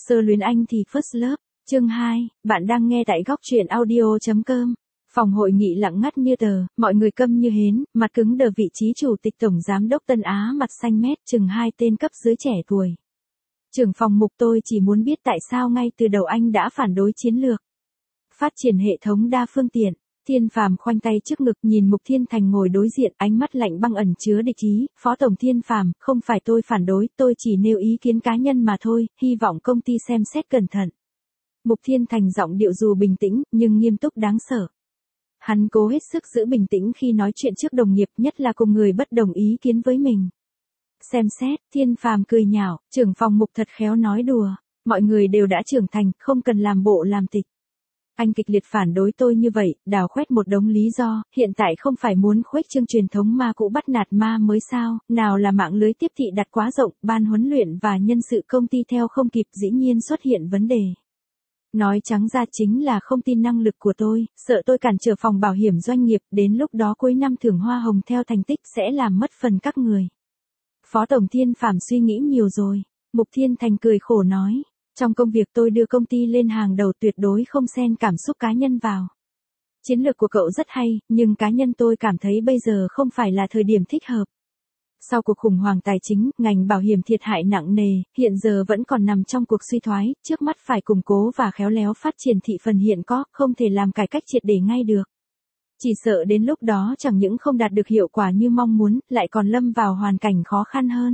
Sơ luyến anh thì First Love, chương 2, bạn đang nghe tại góc truyện audio.com. Phòng hội nghị lặng ngắt như tờ, mọi người câm như hến, mặt cứng đờ vị trí chủ tịch tổng giám đốc Tân Á mặt xanh mét chừng 2 tên cấp dưới trẻ tuổi. Trưởng phòng Mục, tôi chỉ muốn biết tại sao ngay từ đầu anh đã phản đối chiến lược phát triển hệ thống đa phương tiện. Thiên Phàm khoanh tay trước ngực nhìn Mục Thiên Thành ngồi đối diện, ánh mắt lạnh băng ẩn chứa địch ý. Phó tổng Thiên Phàm, không phải tôi phản đối, tôi chỉ nêu ý kiến cá nhân mà thôi, hy vọng công ty xem xét cẩn thận. Mục Thiên Thành giọng điệu dù bình tĩnh, nhưng nghiêm túc đáng sợ. Hắn cố hết sức giữ bình tĩnh khi nói chuyện trước đồng nghiệp, nhất là cùng người bất đồng ý kiến với mình. Xem xét, Thiên Phàm cười nhạo, trưởng phòng Mục thật khéo nói đùa, mọi người đều đã trưởng thành, không cần làm bộ làm tịch. Anh kịch liệt phản đối tôi như vậy, đào khoét một đống lý do, hiện tại không phải muốn khuếch trương truyền thống ma cũ bắt nạt ma mới sao, nào là mạng lưới tiếp thị đặt quá rộng, ban huấn luyện và nhân sự công ty theo không kịp, dĩ nhiên xuất hiện vấn đề. Nói trắng ra chính là không tin năng lực của tôi, sợ tôi cản trở phòng bảo hiểm doanh nghiệp, đến lúc đó cuối năm thưởng hoa hồng theo thành tích sẽ làm mất phần các người. Phó tổng Thiên Phàm suy nghĩ nhiều rồi. Mục Thiên Thành cười khổ nói. Trong công việc tôi đưa công ty lên hàng đầu, tuyệt đối không xen cảm xúc cá nhân vào. Chiến lược của cậu rất hay, nhưng cá nhân tôi cảm thấy bây giờ không phải là thời điểm thích hợp. Sau cuộc khủng hoảng tài chính, ngành bảo hiểm thiệt hại nặng nề, hiện giờ vẫn còn nằm trong cuộc suy thoái, trước mắt phải củng cố và khéo léo phát triển thị phần hiện có, không thể làm cải cách triệt để ngay được. Chỉ sợ đến lúc đó chẳng những không đạt được hiệu quả như mong muốn, lại còn lâm vào hoàn cảnh khó khăn hơn.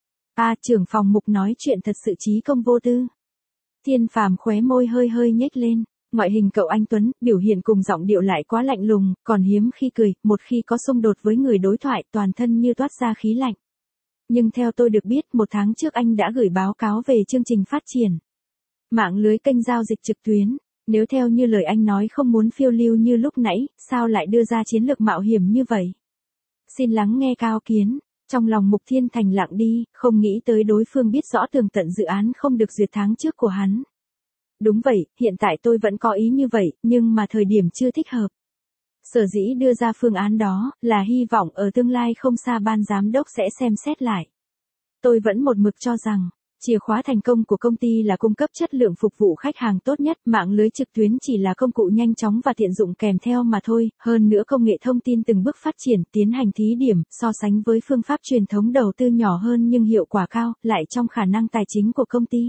Trưởng phòng Mục nói chuyện thật sự chí công vô tư. Thiên Phàm khóe môi hơi hơi nhếch lên, ngoại hình cậu anh tuấn, biểu hiện cùng giọng điệu lại quá lạnh lùng, còn hiếm khi cười, một khi có xung đột với người đối thoại, toàn thân như toát ra khí lạnh. Nhưng theo tôi được biết, 1 tháng trước anh đã gửi báo cáo về chương trình phát triển mạng lưới kênh giao dịch trực tuyến. Nếu theo như lời anh nói không muốn phiêu lưu như lúc nãy, sao lại đưa ra chiến lược mạo hiểm như vậy? Xin lắng nghe cao kiến. Trong lòng Mục Thiên Thành lặng đi, không nghĩ tới đối phương biết rõ tường tận dự án không được duyệt tháng trước của hắn. Đúng vậy, hiện tại tôi vẫn có ý như vậy, nhưng mà thời điểm chưa thích hợp. Sở dĩ đưa ra phương án đó, là hy vọng ở tương lai không xa ban giám đốc sẽ xem xét lại. Tôi vẫn một mực cho rằng, chìa khóa thành công của công ty là cung cấp chất lượng phục vụ khách hàng tốt nhất, mạng lưới trực tuyến chỉ là công cụ nhanh chóng và tiện dụng kèm theo mà thôi, hơn nữa công nghệ thông tin từng bước phát triển, tiến hành thí điểm, so sánh với phương pháp truyền thống đầu tư nhỏ hơn nhưng hiệu quả cao, lại trong khả năng tài chính của công ty.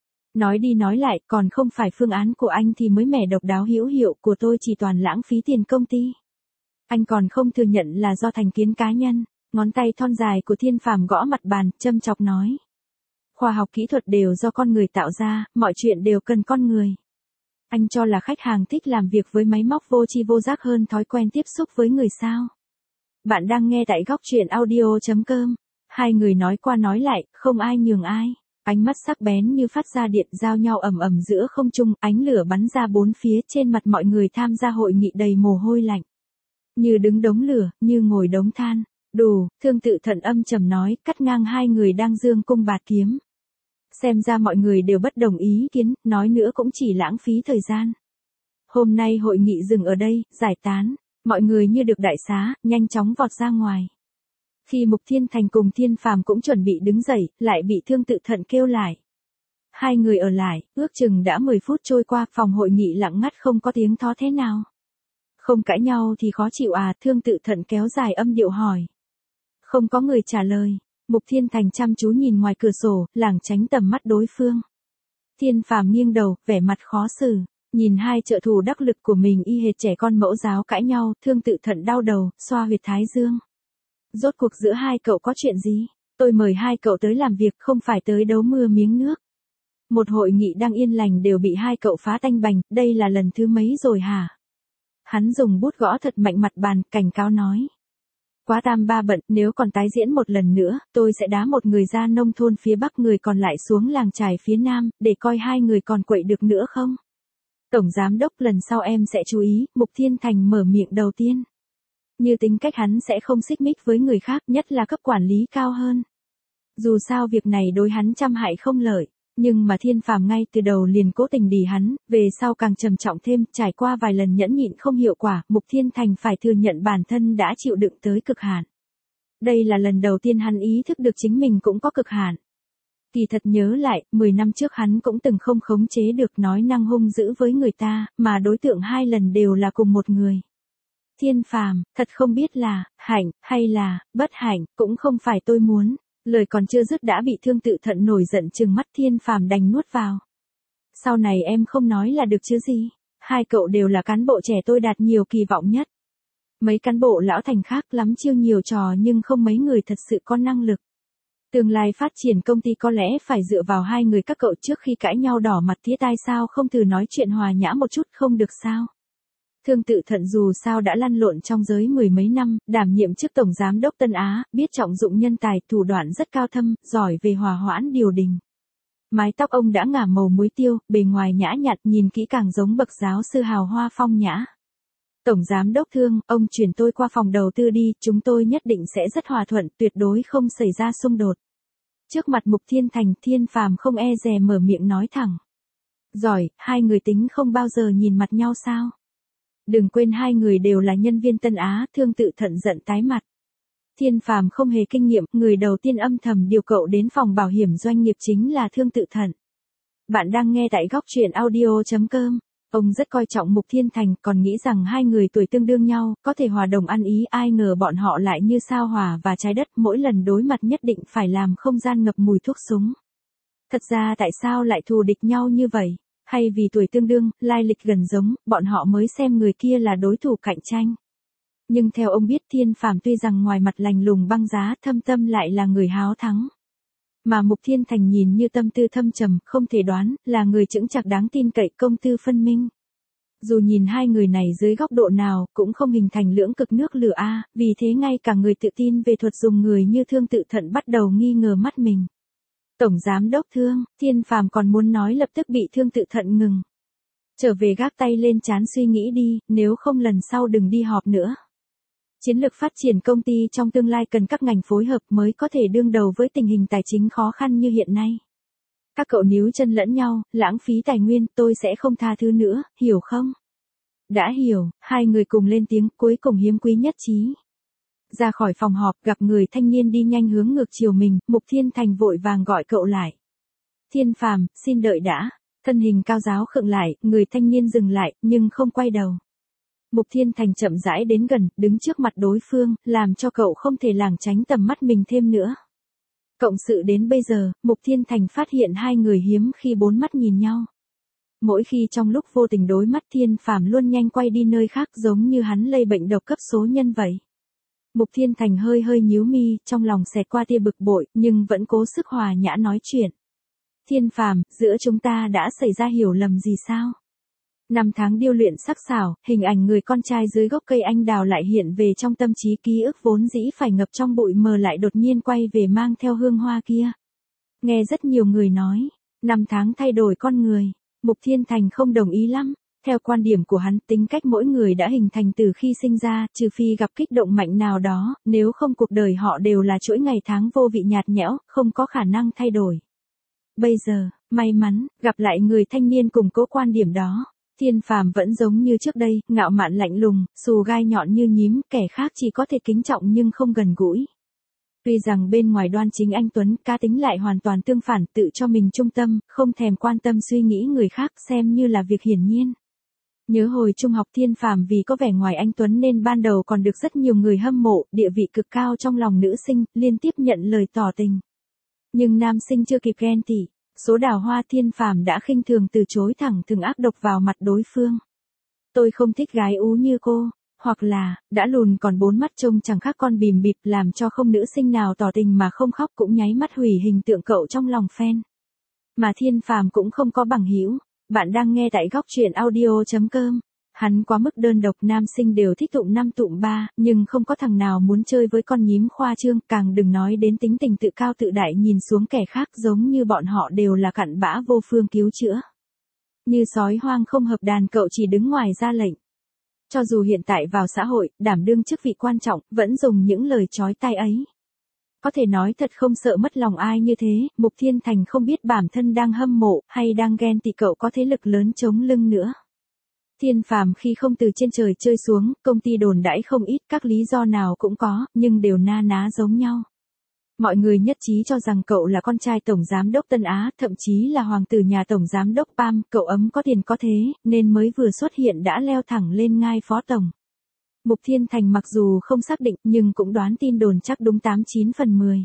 Nói đi nói lại, còn không phải phương án của anh thì mới mẻ độc đáo hữu hiệu, của tôi chỉ toàn lãng phí tiền công ty. Anh còn không thừa nhận là do thành kiến cá nhân. Ngón tay thon dài của Thiên Phàm gõ mặt bàn, châm chọc nói. Khoa học kỹ thuật đều do con người tạo ra, mọi chuyện đều cần con người. Anh cho là khách hàng thích làm việc với máy móc vô tri vô giác hơn thói quen tiếp xúc với người sao? Bạn đang nghe tại góc truyện audio.com. Hai người nói qua nói lại, không ai nhường ai. Ánh mắt sắc bén như phát ra điện, giao nhau ầm ầm giữa không trung, ánh lửa bắn ra bốn phía, trên mặt mọi người tham gia hội nghị đầy mồ hôi lạnh. Như đứng đống lửa, như ngồi đống than. Đủ, Thương Tự Thận âm trầm nói, cắt ngang hai người đang giương cung bạt kiếm. Xem ra mọi người đều bất đồng ý kiến, nói nữa cũng chỉ lãng phí thời gian. Hôm nay hội nghị dừng ở đây, giải tán, mọi người như được đại xá, nhanh chóng vọt ra ngoài. Khi Mục Thiên Thành cùng Thiên Phàm cũng chuẩn bị đứng dậy, lại bị Thương Tự Thận kêu lại. Hai người ở lại, ước chừng đã 10 phút trôi qua, phòng hội nghị lặng ngắt không có tiếng thó thế nào. Không cãi nhau thì khó chịu à? Thương Tự Thận kéo dài âm điệu hỏi. Không có người trả lời. Mục Thiên Thành chăm chú nhìn ngoài cửa sổ, lảng tránh tầm mắt đối phương. Thiên Phàm nghiêng đầu, vẻ mặt khó xử, nhìn hai trợ thủ đắc lực của mình y hệt trẻ con mẫu giáo cãi nhau, Thương Tự Thận đau đầu, xoa huyệt thái dương. Rốt cuộc giữa hai cậu có chuyện gì? Tôi mời hai cậu tới làm việc, không phải tới đấu mưa miếng nước. Một hội nghị đang yên lành đều bị hai cậu phá tanh bành, đây là lần thứ mấy rồi hả? Hắn dùng bút gõ thật mạnh mặt bàn, cảnh cáo nói. Quá tam ba bận, nếu còn tái diễn một lần nữa, tôi sẽ đá một người ra nông thôn phía Bắc, người còn lại xuống làng trài phía Nam, để coi hai người còn quậy được nữa không. Tổng giám đốc, lần sau em sẽ chú ý. Mục Thiên Thành mở miệng đầu tiên. Như tính cách hắn sẽ không xích mích với người khác, nhất là cấp quản lý cao hơn. Dù sao việc này đối hắn trăm hại không lợi. Nhưng mà Thiên Phàm ngay từ đầu liền cố tình đì hắn, về sau càng trầm trọng thêm, trải qua vài lần nhẫn nhịn không hiệu quả, Mục Thiên Thành phải thừa nhận bản thân đã chịu đựng tới cực hạn. Đây là lần đầu tiên hắn ý thức được chính mình cũng có cực hạn. Kỳ thật nhớ lại, 10 năm trước hắn cũng từng không khống chế được nói năng hung dữ với người ta, mà đối tượng 2 lần đều là cùng một người. Thiên Phàm, thật không biết là, hạnh, hay là, bất hạnh, cũng không phải tôi muốn. Lời còn chưa dứt đã bị Thương Tự Thận nổi giận trừng mắt. Thiên Phàm đành nuốt vào. Sau này em không nói là được chứ gì. 2 cậu đều là cán bộ trẻ tôi đạt nhiều kỳ vọng nhất. Mấy cán bộ lão thành khác lắm chiêu nhiều trò nhưng không mấy người thật sự có năng lực. Tương lai phát triển công ty có lẽ phải dựa vào 2 người các cậu. Trước khi cãi nhau đỏ mặt tía tai sao không thử nói chuyện hòa nhã một chút không được sao. Thương Tự Thận dù sao đã lăn lộn trong giới 10 mấy năm, đảm nhiệm chức tổng giám đốc Tân Á, biết trọng dụng nhân tài, thủ đoạn rất cao thâm, giỏi về hòa hoãn điều đình. Mái tóc ông đã ngả màu muối tiêu, bề ngoài nhã nhặn, nhìn kỹ càng giống bậc giáo sư hào hoa phong nhã. Tổng giám đốc Thương, ông chuyển tôi qua phòng đầu tư đi, chúng tôi nhất định sẽ rất hòa thuận, tuyệt đối không xảy ra xung đột. Trước mặt Mục Thiên Thành, Thiên Phàm không e dè mở miệng nói thẳng. Giỏi, 2 người tính không bao giờ nhìn mặt nhau sao? Đừng quên 2 người đều là nhân viên Tân Á. Thương Tự Thận giận tái mặt. Thiên Phàm không hề kinh nghiệm, người đầu tiên âm thầm điều cậu đến phòng bảo hiểm doanh nghiệp chính là Thương Tự Thận. Bạn đang nghe tại góc truyện audio.com. Ông rất coi trọng Mục Thiên Thành, còn nghĩ rằng 2 người tuổi tương đương nhau, có thể hòa đồng ăn ý, ai ngờ bọn họ lại như sao hỏa và trái đất, mỗi lần đối mặt nhất định phải làm không gian ngập mùi thuốc súng. Thật ra tại sao lại thù địch nhau như vậy? Hay vì tuổi tương đương, lai lịch gần giống, bọn họ mới xem người kia là đối thủ cạnh tranh. Nhưng theo ông biết, Thiên Phàm tuy rằng ngoài mặt lành lùng băng giá, thâm tâm lại là người háo thắng. Mà Mục Thiên Thành nhìn như tâm tư thâm trầm, không thể đoán, là người chững chạc đáng tin cậy, công tư phân minh. Dù nhìn 2 người này dưới góc độ nào, cũng không hình thành lưỡng cực nước lửa a, vì thế ngay cả người tự tin về thuật dùng người như Thương Tự Thận bắt đầu nghi ngờ mắt mình. Tổng giám đốc Thương, Thiên Phàm còn muốn nói lập tức bị Thương Tự Thận ngừng. Trở về gác tay lên trán suy nghĩ đi, nếu không lần sau đừng đi họp nữa. Chiến lược phát triển công ty trong tương lai cần các ngành phối hợp mới có thể đương đầu với tình hình tài chính khó khăn như hiện nay. Các cậu níu chân lẫn nhau, lãng phí tài nguyên, tôi sẽ không tha thứ nữa, hiểu không? Đã hiểu, 2 người cùng lên tiếng, cuối cùng hiếm quý nhất trí. Ra khỏi phòng họp, gặp người thanh niên đi nhanh hướng ngược chiều mình, Mục Thiên Thành vội vàng gọi cậu lại. Thiên Phàm, xin đợi đã. Thân hình cao giáo khựng lại, người thanh niên dừng lại, nhưng không quay đầu. Mục Thiên Thành chậm rãi đến gần, đứng trước mặt đối phương, làm cho cậu không thể lảng tránh tầm mắt mình thêm nữa. Cộng sự đến bây giờ, Mục Thiên Thành phát hiện 2 người hiếm khi 4 mắt nhìn nhau. Mỗi khi trong lúc vô tình đối mắt, Thiên Phàm luôn nhanh quay đi nơi khác, giống như hắn lây bệnh độc cấp số nhân vậy. Mục Thiên Thành hơi hơi nhíu mi, trong lòng xẹt qua tia bực bội, nhưng vẫn cố sức hòa nhã nói chuyện. Thiên Phàm, giữa chúng ta đã xảy ra hiểu lầm gì sao? 5 tháng điêu luyện sắc sảo, hình ảnh người con trai dưới gốc cây anh đào lại hiện về trong tâm trí, ký ức vốn dĩ phải ngập trong bụi mờ lại đột nhiên quay về mang theo hương hoa kia. Nghe rất nhiều người nói, 5 tháng thay đổi con người. Mục Thiên Thành không đồng ý lắm. Theo quan điểm của hắn, tính cách mỗi người đã hình thành từ khi sinh ra, trừ phi gặp kích động mạnh nào đó, nếu không cuộc đời họ đều là chuỗi ngày tháng vô vị nhạt nhẽo, không có khả năng thay đổi. Bây giờ, may mắn, gặp lại người thanh niên cùng cố quan điểm đó. Thiên Phàm vẫn giống như trước đây, ngạo mạn lạnh lùng, xù gai nhọn như nhím, kẻ khác chỉ có thể kính trọng nhưng không gần gũi. Tuy rằng bên ngoài đoan chính anh tuấn, cá tính lại hoàn toàn tương phản, tự cho mình trung tâm, không thèm quan tâm suy nghĩ người khác, xem như là việc hiển nhiên. Nhớ hồi trung học, Thiên Phàm vì có vẻ ngoài anh tuấn nên ban đầu còn được rất nhiều người hâm mộ, địa vị cực cao trong lòng nữ sinh, liên tiếp nhận lời tỏ tình. Nhưng nam sinh chưa kịp ghen tị, số đào hoa, Thiên Phàm đã khinh thường từ chối thẳng thừng ác độc vào mặt đối phương. Tôi không thích gái ú như cô, hoặc là, đã lùn còn 4 mắt trông chẳng khác con bìm bịp, làm cho không nữ sinh nào tỏ tình mà không khóc cũng nháy mắt hủy hình tượng cậu trong lòng fan. Mà Thiên Phàm cũng không có bằng hữu. Bạn đang nghe tại góc truyện audio.com. Hắn quá mức đơn độc, nam sinh đều thích tụm 5 tụm 3, nhưng không có thằng nào muốn chơi với con nhím khoa trương, càng đừng nói đến tính tình tự cao tự đại nhìn xuống kẻ khác, giống như bọn họ đều là cặn bã vô phương cứu chữa. Như sói hoang không hợp đàn, cậu chỉ đứng ngoài ra lệnh. Cho dù hiện tại vào xã hội, đảm đương chức vị quan trọng, vẫn dùng những lời chói tai ấy. Có thể nói thật không sợ mất lòng ai như thế, Mục Thiên Thành không biết bản thân đang hâm mộ, hay đang ghen tị cậu có thế lực lớn chống lưng nữa. Thiên Phàm khi không từ trên trời chơi xuống, công ty đồn đãi không ít, các lý do nào cũng có, nhưng đều na ná giống nhau. Mọi người nhất trí cho rằng cậu là con trai Tổng Giám đốc Tân Á, thậm chí là hoàng tử nhà Tổng Giám đốc Pam, cậu ấm có tiền có thế, nên mới vừa xuất hiện đã leo thẳng lên ngai phó tổng. Mục Thiên Thành mặc dù không xác định nhưng cũng đoán tin đồn chắc đúng 89/10.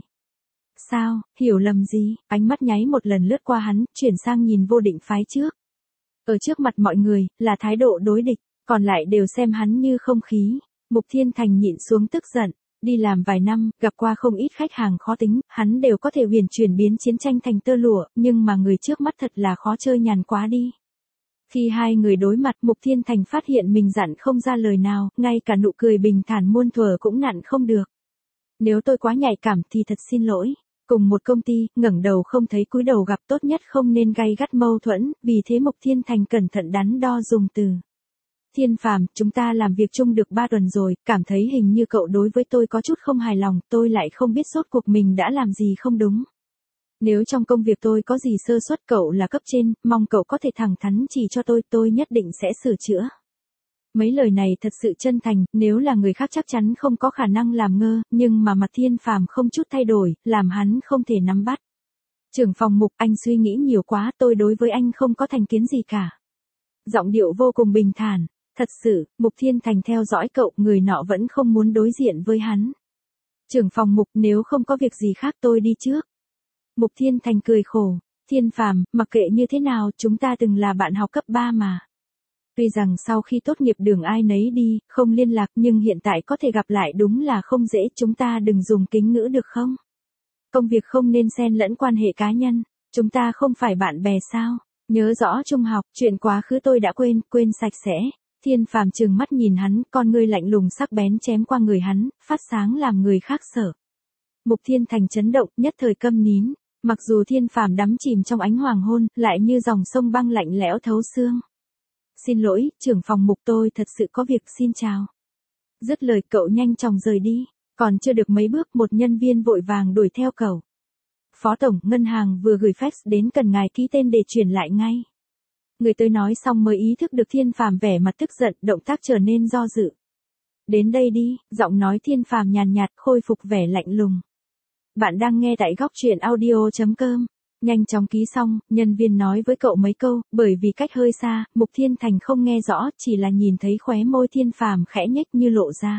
Sao, hiểu lầm gì? Ánh mắt nháy một lần lướt qua hắn, chuyển sang nhìn Vô Định phái trước. Ở trước mặt mọi người, là thái độ đối địch, còn lại đều xem hắn như không khí. Mục Thiên Thành nhịn xuống tức giận. Đi làm vài năm, gặp qua không ít khách hàng khó tính, hắn đều có thể huyền chuyển biến chiến tranh thành tơ lụa, nhưng mà người trước mắt thật là khó chơi nhàn quá đi. Khi hai người đối mặt, Mục Thiên Thành phát hiện mình dặn không ra lời nào, ngay cả nụ cười bình thản muôn thuở cũng nặn không được. Nếu tôi quá nhạy cảm thì thật xin lỗi. Cùng một công ty, ngẩng đầu không thấy cúi đầu gặp, tốt nhất không nên gay gắt mâu thuẫn, vì thế Mục Thiên Thành cẩn thận đắn đo dùng từ. Thiên Phàm, chúng ta làm việc chung được 3 tuần rồi, cảm thấy hình như cậu đối với tôi có chút không hài lòng, tôi lại không biết rốt cuộc mình đã làm gì không đúng. Nếu trong công việc tôi có gì sơ suất, cậu là cấp trên, mong cậu có thể thẳng thắn chỉ cho tôi nhất định sẽ sửa chữa. Mấy lời này thật sự chân thành, nếu là người khác chắc chắn không có khả năng làm ngơ, nhưng mà mặt Thiên Phàm không chút thay đổi, làm hắn không thể nắm bắt. Trưởng phòng Mục, anh suy nghĩ nhiều quá, tôi đối với anh không có thành kiến gì cả. Giọng điệu vô cùng bình thản. Thật sự, Mục Thiên Thành theo dõi cậu, người nọ vẫn không muốn đối diện với hắn. Trưởng phòng Mục, nếu không có việc gì khác tôi đi trước. Mục Thiên Thành cười khổ. Thiên Phàm, mặc kệ như thế nào, chúng ta từng là bạn học cấp 3 mà. Tuy rằng sau khi tốt nghiệp đường ai nấy đi, không liên lạc, nhưng hiện tại có thể gặp lại đúng là không dễ, chúng ta đừng dùng kính ngữ được không? Công việc không nên xen lẫn quan hệ cá nhân, chúng ta không phải bạn bè sao? Nhớ rõ trung học, chuyện quá khứ tôi đã quên sạch sẽ. Thiên Phàm trừng mắt nhìn hắn, con ngươi lạnh lùng sắc bén chém qua người hắn, phát sáng làm người khác sợ. Mục Thiên Thành chấn động, nhất thời câm nín. Mặc dù Thiên Phàm đắm chìm trong ánh hoàng hôn, lại như dòng sông băng lạnh lẽo thấu xương. Xin lỗi, trưởng phòng Mục, tôi thật sự có việc, xin chào. Dứt lời cậu nhanh chóng rời đi, còn chưa được mấy bước một nhân viên vội vàng đuổi theo cậu. Phó tổng, ngân hàng vừa gửi fax đến, cần ngài ký tên để chuyển lại ngay. Người tới nói xong mới ý thức được Thiên Phàm vẻ mặt tức giận, động tác trở nên do dự. Đến đây đi, giọng nói Thiên Phàm nhàn nhạt, khôi phục vẻ lạnh lùng. Bạn đang nghe tại góc truyện audio.com. Nhanh chóng ký xong, nhân viên nói với cậu mấy câu, bởi vì cách hơi xa, Mục Thiên Thành không nghe rõ, chỉ là nhìn thấy khóe môi Thiên Phàm khẽ nhếch như lộ ra.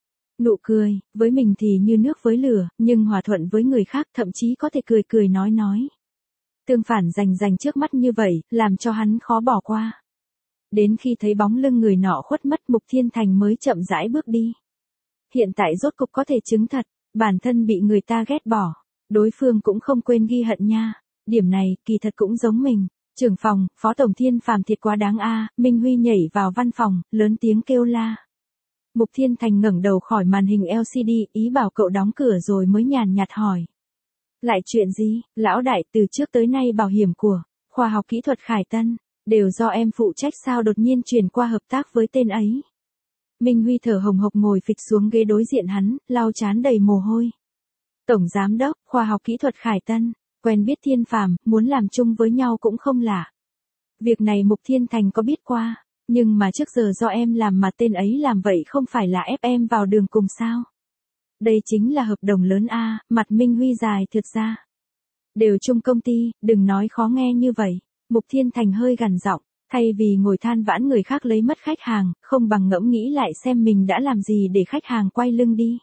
Nụ cười, với mình thì như nước với lửa, nhưng hòa thuận với người khác thậm chí có thể cười nói. Tương phản rành trước mắt như vậy, làm cho hắn khó bỏ qua. Đến khi thấy bóng lưng người nọ khuất mất, Mục Thiên Thành mới chậm rãi bước đi. Hiện tại rốt cục có thể chứng thật, bản thân bị người ta ghét bỏ. Đối phương cũng không quên ghi hận nha. Điểm này, kỳ thật cũng giống mình. Trưởng phòng, Phó Tổng, Thiên Phàm thiệt quá đáng a. Minh Huy nhảy vào văn phòng, lớn tiếng kêu la. Mục Thiên Thành ngẩng đầu khỏi màn hình LCD, ý bảo cậu đóng cửa rồi mới nhàn nhạt hỏi. Lại chuyện gì, lão đại, từ trước tới nay bảo hiểm của khoa học kỹ thuật Khải Tân, đều do em phụ trách sao đột nhiên chuyển qua hợp tác với tên ấy. Minh Huy thở hồng hộc ngồi phịch xuống ghế đối diện hắn, lau trán đầy mồ hôi. Tổng Giám đốc, khoa học kỹ thuật Khải Tân, quen biết Thiên Phàm, muốn làm chung với nhau cũng không lạ. Việc này Mục Thiên Thành có biết qua, nhưng mà trước giờ do em làm mà tên ấy làm vậy không phải là ép em vào đường cùng sao? Đây chính là hợp đồng lớn a. Mặt Minh Huy dài thượt ra. Đều chung công ty, đừng nói khó nghe như vậy. Mục Thiên Thành hơi gằn giọng, thay vì ngồi than vãn người khác lấy mất khách hàng, không bằng ngẫm nghĩ lại xem mình đã làm gì để khách hàng quay lưng đi.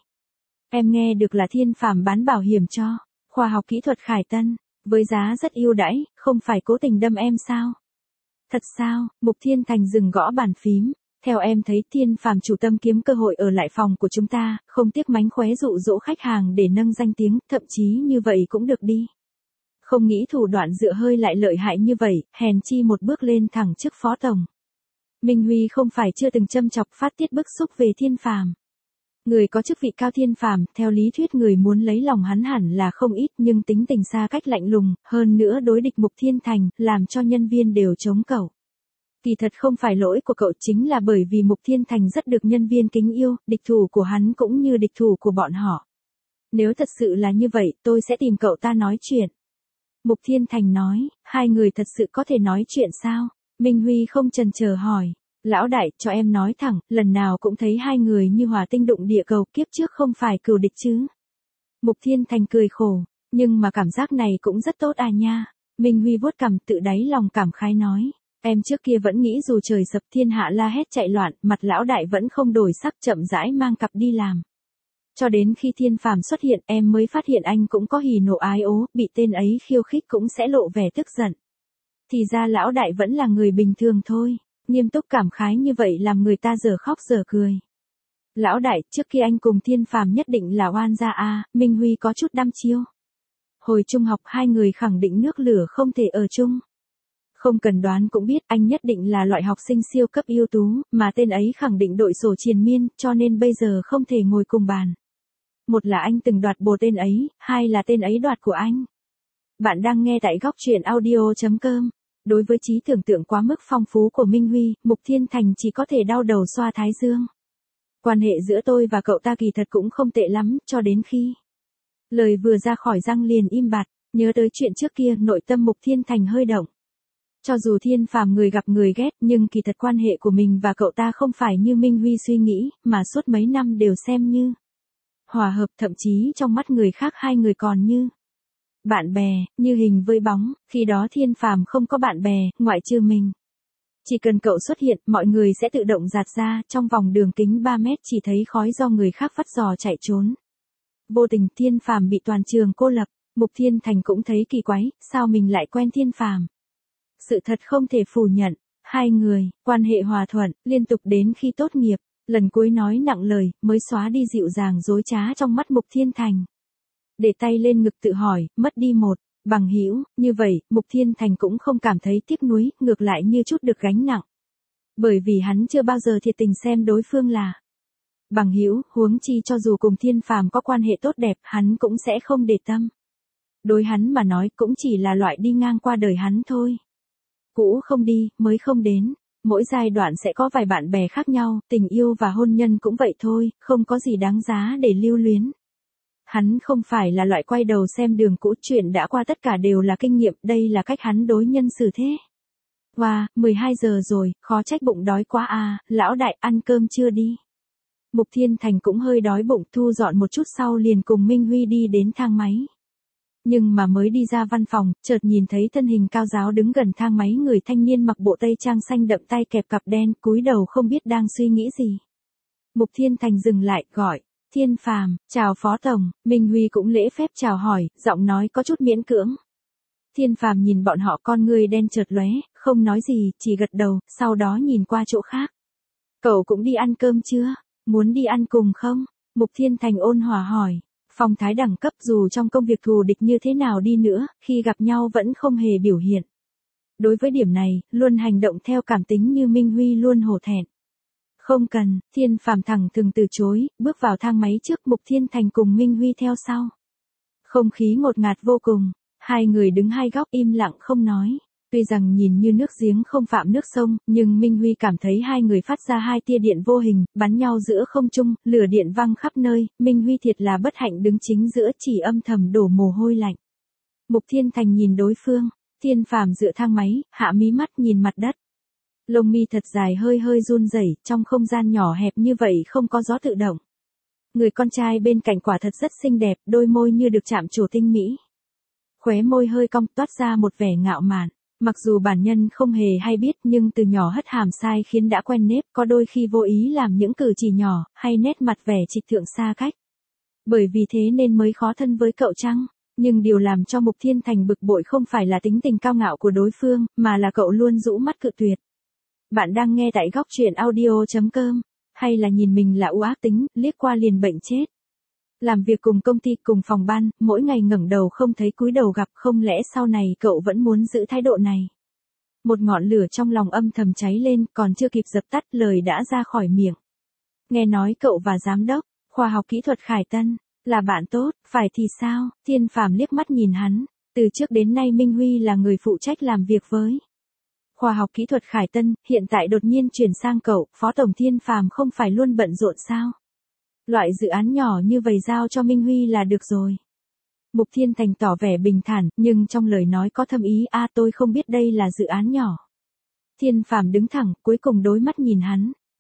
Em nghe được là Thiên Phàm bán bảo hiểm cho khoa học kỹ thuật Khải Tân, với giá rất ưu đãi, không phải cố tình đâm em sao? Thật sao? Mục Thiên Thành dừng gõ bàn phím. Theo em thấy, Thiên Phàm chủ tâm kiếm cơ hội ở lại phòng của chúng ta, không tiếc mánh khóe dụ dỗ khách hàng để nâng danh tiếng, thậm chí như vậy cũng được đi. Không nghĩ thủ đoạn dựa hơi lại lợi hại như vậy, hèn chi một bước lên thẳng chức phó tổng. Minh Huy không phải chưa từng châm chọc phát tiết bức xúc về Thiên Phàm. Người có chức vị cao Thiên Phàm, theo lý thuyết người muốn lấy lòng hắn hẳn là không ít, nhưng tính tình xa cách lạnh lùng, hơn nữa đối địch Mục Thiên Thành, làm cho nhân viên đều chống cậu. Kỳ thật không phải lỗi của cậu, chính là bởi vì Mục Thiên Thành rất được nhân viên kính yêu, địch thủ của hắn cũng như địch thủ của bọn họ. Nếu thật sự là như vậy, tôi sẽ tìm cậu ta nói chuyện. Mục Thiên Thành nói, hai người thật sự có thể nói chuyện sao? Minh Huy không chần chờ hỏi. Lão đại, cho em nói thẳng, lần nào cũng thấy hai người như hỏa tinh đụng địa cầu, kiếp trước không phải cừu địch chứ? Mục Thiên Thành cười khổ, nhưng mà cảm giác này cũng rất tốt à nha. Minh Huy vuốt cằm tự đáy lòng cảm khái nói. Em trước kia vẫn nghĩ dù trời sập thiên hạ la hét chạy loạn, mặt lão đại vẫn không đổi sắc, chậm rãi mang cặp đi làm. Cho đến khi Thiên Phàm xuất hiện em mới phát hiện anh cũng có hỉ nộ ái ố, bị tên ấy khiêu khích cũng sẽ lộ vẻ tức giận. Thì ra lão đại vẫn là người bình thường thôi, nghiêm túc cảm khái như vậy làm người ta dở khóc dở cười. Lão đại, trước khi anh cùng Thiên Phàm nhất định là oan gia a. Minh Huy có chút đăm chiêu. Hồi trung học hai người khẳng định nước lửa không thể ở chung. Không cần đoán cũng biết anh nhất định là loại học sinh siêu cấp ưu tú, mà tên ấy khẳng định đội sổ triền miên, cho nên bây giờ không thể ngồi cùng bàn. Một là anh từng đoạt bồ tên ấy, hai là tên ấy đoạt của anh. Bạn đang nghe tại góc truyện audio.com. Đối với trí tưởng tượng quá mức phong phú của Minh Huy, Mục Thiên Thành chỉ có thể đau đầu xoa thái dương. Quan hệ giữa tôi và cậu ta kỳ thật cũng không tệ lắm, cho đến khi lời vừa ra khỏi răng liền im bặt, nhớ tới chuyện trước kia, nội tâm Mục Thiên Thành hơi động. Cho dù Thiên Phàm người gặp người ghét, nhưng kỳ thật quan hệ của mình và cậu ta không phải như Minh Huy suy nghĩ, mà suốt mấy năm đều xem như hòa hợp, thậm chí trong mắt người khác hai người còn như bạn bè, như hình với bóng. Khi đó Thiên Phàm không có bạn bè, ngoại trừ mình. Chỉ cần cậu xuất hiện, mọi người sẽ tự động dạt ra, trong vòng đường kính 3 mét chỉ thấy khói do người khác vắt dò chạy trốn. Vô tình Thiên Phàm bị toàn trường cô lập, Mục Thiên Thành cũng thấy kỳ quái, sao mình lại quen Thiên Phàm. Sự thật không thể phủ nhận, hai người, quan hệ hòa thuận, liên tục đến khi tốt nghiệp, lần cuối nói nặng lời, mới xóa đi dịu dàng dối trá trong mắt Mục Thiên Thành. Để tay lên ngực tự hỏi, mất đi một bằng hữu, như vậy, Mục Thiên Thành cũng không cảm thấy tiếc nuối, ngược lại như chút được gánh nặng. Bởi vì hắn chưa bao giờ thiệt tình xem đối phương là bằng hữu, huống chi cho dù cùng Thiên Phàm có quan hệ tốt đẹp, hắn cũng sẽ không để tâm. Đối hắn mà nói cũng chỉ là loại đi ngang qua đời hắn thôi. Cũ không đi, mới không đến. Mỗi giai đoạn sẽ có vài bạn bè khác nhau, tình yêu và hôn nhân cũng vậy thôi, không có gì đáng giá để lưu luyến. Hắn không phải là loại quay đầu xem đường cũ, chuyện đã qua tất cả đều là kinh nghiệm, đây là cách hắn đối nhân xử thế. Wow, 12 giờ rồi, khó trách bụng đói quá à, lão đại ăn cơm chưa đi. Mục Thiên Thành cũng hơi đói bụng, thu dọn một chút sau liền cùng Minh Huy đi đến thang máy. Nhưng mà mới đi ra văn phòng, chợt nhìn thấy thân hình cao ráo đứng gần thang máy, người thanh niên mặc bộ tây trang xanh đậm, tay kẹp cặp đen, cúi đầu không biết đang suy nghĩ gì. Mục Thiên Thành dừng lại, gọi, Thiên Phàm, chào Phó Tổng. Minh Huy cũng lễ phép chào hỏi, giọng nói có chút miễn cưỡng. Thiên Phàm nhìn bọn họ, con người đen chợt lóe, không nói gì, chỉ gật đầu, sau đó nhìn qua chỗ khác. Cậu cũng đi ăn cơm chưa? Muốn đi ăn cùng không? Mục Thiên Thành ôn hòa hỏi. Phong thái đẳng cấp, dù trong công việc thù địch như thế nào đi nữa, khi gặp nhau vẫn không hề biểu hiện. Đối với điểm này, luôn hành động theo cảm tính như Minh Huy luôn hổ thẹn. Không cần, Thiên Phàm thẳng thừng từ chối, bước vào thang máy trước, Mục Thiên Thành cùng Minh Huy theo sau. Không khí ngột ngạt vô cùng, hai người đứng hai góc im lặng không nói. Tuy rằng nhìn như nước giếng không phạm nước sông, nhưng Minh Huy cảm thấy hai người phát ra hai tia điện vô hình, bắn nhau giữa không trung, lửa điện văng khắp nơi. Minh Huy thiệt là bất hạnh đứng chính giữa, chỉ âm thầm đổ mồ hôi lạnh. Mục Thiên Thành nhìn đối phương, Thiên Phàm dựa thang máy, hạ mí mắt nhìn mặt đất. Lông mi thật dài hơi hơi run rẩy, trong không gian nhỏ hẹp như vậy không có gió tự động. Người con trai bên cạnh quả thật rất xinh đẹp, đôi môi như được chạm trổ tinh mỹ. Khóe môi hơi cong, toát ra một vẻ ngạo mạn. Mặc dù bản nhân không hề hay biết, nhưng từ nhỏ hất hàm sai khiến đã quen nếp, có đôi khi vô ý làm những cử chỉ nhỏ, hay nét mặt vẻ trịch thượng xa cách. Bởi vì thế nên mới khó thân với cậu chăng? Nhưng điều làm cho Mục Thiên Thành bực bội không phải là tính tình cao ngạo của đối phương, mà là cậu luôn rũ mắt cự tuyệt. Bạn đang nghe tại góc truyện audio.com, hay là nhìn mình là u ác tính, liếc qua liền bệnh chết. Làm việc cùng công ty, cùng phòng ban, mỗi ngày ngẩng đầu không thấy cúi đầu gặp, không lẽ sau này cậu vẫn muốn giữ thái độ này? Một ngọn lửa trong lòng âm thầm cháy lên, còn chưa kịp dập tắt, lời đã ra khỏi miệng. Nghe nói cậu và giám đốc khoa học kỹ thuật Khải Tân là bạn tốt, phải thì sao? Thiên Phàm liếc mắt nhìn hắn, từ trước đến nay Minh Huy là người phụ trách làm việc với khoa học kỹ thuật Khải Tân, hiện tại đột nhiên chuyển sang cậu, Phó Tổng. Thiên Phàm không phải luôn bận rộn sao? Loại dự án nhỏ như vậy giao cho Minh Huy là được rồi. Mục Thiên Thành tỏ vẻ bình thản, nhưng trong lời nói có thâm ý, tôi không biết đây là dự án nhỏ. Thiên Phàm đứng thẳng, cuối cùng đối mắt nhìn hắn,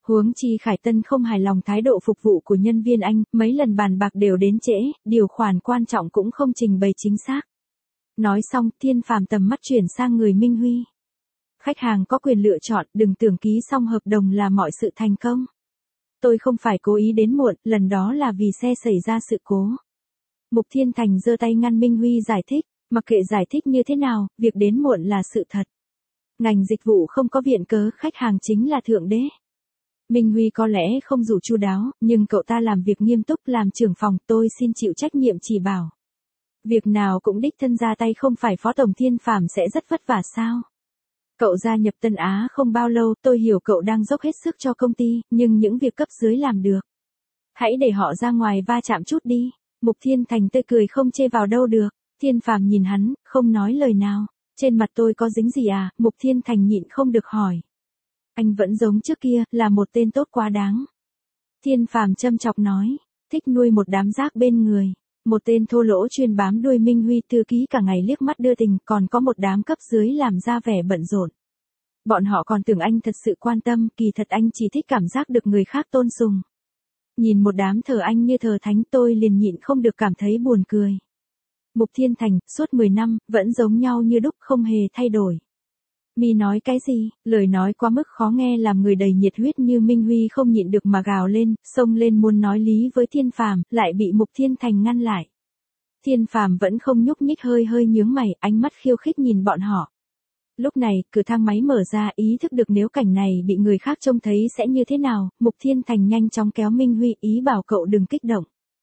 Huống chi Khải Tân không hài lòng thái độ phục vụ của nhân viên anh, mấy lần bàn bạc đều đến trễ, điều khoản quan trọng cũng không trình bày chính xác. Nói xong, Thiên Phàm tầm mắt chuyển sang người Minh Huy. Khách hàng có quyền lựa chọn, đừng tưởng ký xong hợp đồng là mọi sự thành công. Tôi không phải cố ý đến muộn, lần đó là vì xe xảy ra sự cố. Mục Thiên Thành giơ tay ngăn Minh Huy giải thích, mặc kệ giải thích như thế nào, việc đến muộn là sự thật. Ngành dịch vụ không có viện cớ, khách hàng chính là thượng đế. Minh Huy có lẽ không đủ chu đáo, nhưng cậu ta làm việc nghiêm túc, làm trưởng phòng, tôi xin chịu trách nhiệm chỉ bảo. Việc nào cũng đích thân ra tay, không phải Phó Tổng Thiên Phàm sẽ rất vất vả sao? Cậu gia nhập Tân Á không bao lâu, tôi hiểu cậu đang dốc hết sức cho công ty, nhưng những việc cấp dưới làm được. Hãy để họ ra ngoài va chạm chút đi. Mục Thiên Thành tươi cười không chê vào đâu được. Thiên Phàm nhìn hắn, không nói lời nào. Trên mặt tôi có dính gì à? Mục Thiên Thành nhịn không được hỏi. Anh vẫn giống trước kia, là một tên tốt quá đáng. Thiên Phàm châm chọc nói, thích nuôi một đám rác bên người. Một tên thô lỗ chuyên bám đuôi Minh Huy thư ký cả ngày liếc mắt đưa tình, còn có một đám cấp dưới làm ra vẻ bận rộn. Bọn họ còn tưởng anh thật sự quan tâm, kỳ thật anh chỉ thích cảm giác được người khác tôn sùng. Nhìn một đám thờ anh như thờ thánh, tôi liền nhịn không được cảm thấy buồn cười. Mục Thiên Thành, suốt 10 năm, vẫn giống nhau như đúc, không hề thay đổi. Mi nói cái gì? Lời nói quá mức khó nghe làm người đầy nhiệt huyết như Minh Huy không nhịn được mà gào lên, xông lên muốn nói lý với Thiên Phàm, lại bị Mục Thiên Thành ngăn lại. Thiên Phàm vẫn không nhúc nhích, hơi hơi nhướng mày, ánh mắt khiêu khích nhìn bọn họ. Lúc này, cửa thang máy mở ra, ý thức được nếu cảnh này bị người khác trông thấy sẽ như thế nào, Mục Thiên Thành nhanh chóng kéo Minh Huy, ý bảo cậu đừng kích động.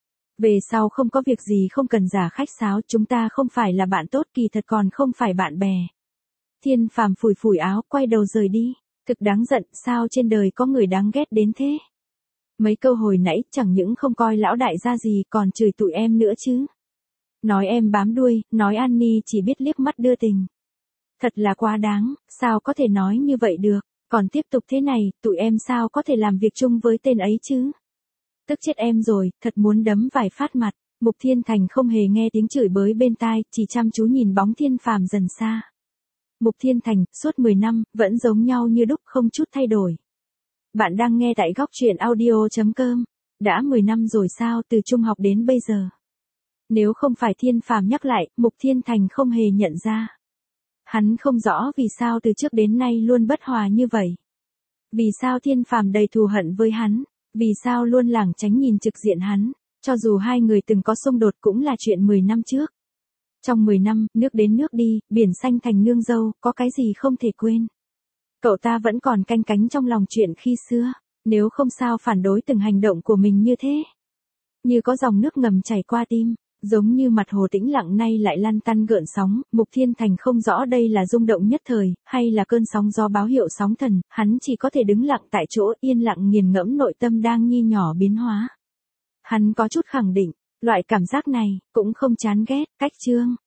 Về sau không có việc gì không cần giả khách sáo, chúng ta không phải là bạn tốt, kỳ thật còn không phải bạn bè. Thiên Phàm phủi phủi áo, quay đầu rời đi. Thực đáng giận, sao trên đời có người đáng ghét đến thế? Mấy câu hồi nãy chẳng những không coi lão đại ra gì, còn chửi tụi em nữa chứ. Nói em bám đuôi, nói An Ni chỉ biết liếc mắt đưa tình. Thật là quá đáng, sao có thể nói như vậy được, còn tiếp tục thế này, tụi em sao có thể làm việc chung với tên ấy chứ? Tức chết em rồi, thật muốn đấm vài phát mặt. Mục Thiên Thành không hề nghe tiếng chửi bới bên tai, chỉ chăm chú nhìn bóng Thiên Phàm dần xa. Mục Thiên Thành, suốt 10 năm, vẫn giống nhau như đúc, không chút thay đổi. Bạn đang nghe tại góc truyện audio.com. Đã 10 năm rồi sao, từ trung học đến bây giờ. Nếu không phải Thiên Phàm nhắc lại, Mục Thiên Thành không hề nhận ra. Hắn không rõ vì sao từ trước đến nay luôn bất hòa như vậy. Vì sao Thiên Phàm đầy thù hận với hắn, vì sao luôn lảng tránh nhìn trực diện hắn, cho dù hai người từng có xung đột cũng là chuyện 10 năm trước. Trong 10 năm, nước đến nước đi, biển xanh thành nương dâu, có cái gì không thể quên. Cậu ta vẫn còn canh cánh trong lòng chuyện khi xưa, nếu không sao phản đối từng hành động của mình như thế. Như có dòng nước ngầm chảy qua tim, giống như mặt hồ tĩnh lặng nay lại lăn tăn gợn sóng. Mục Thiên Thành không rõ đây là rung động nhất thời, hay là cơn sóng gió báo hiệu sóng thần, hắn chỉ có thể đứng lặng tại chỗ, yên lặng nghiền ngẫm nội tâm đang nhi nhỏ biến hóa. Hắn có chút khẳng định, loại cảm giác này, cũng không chán ghét, cách chương.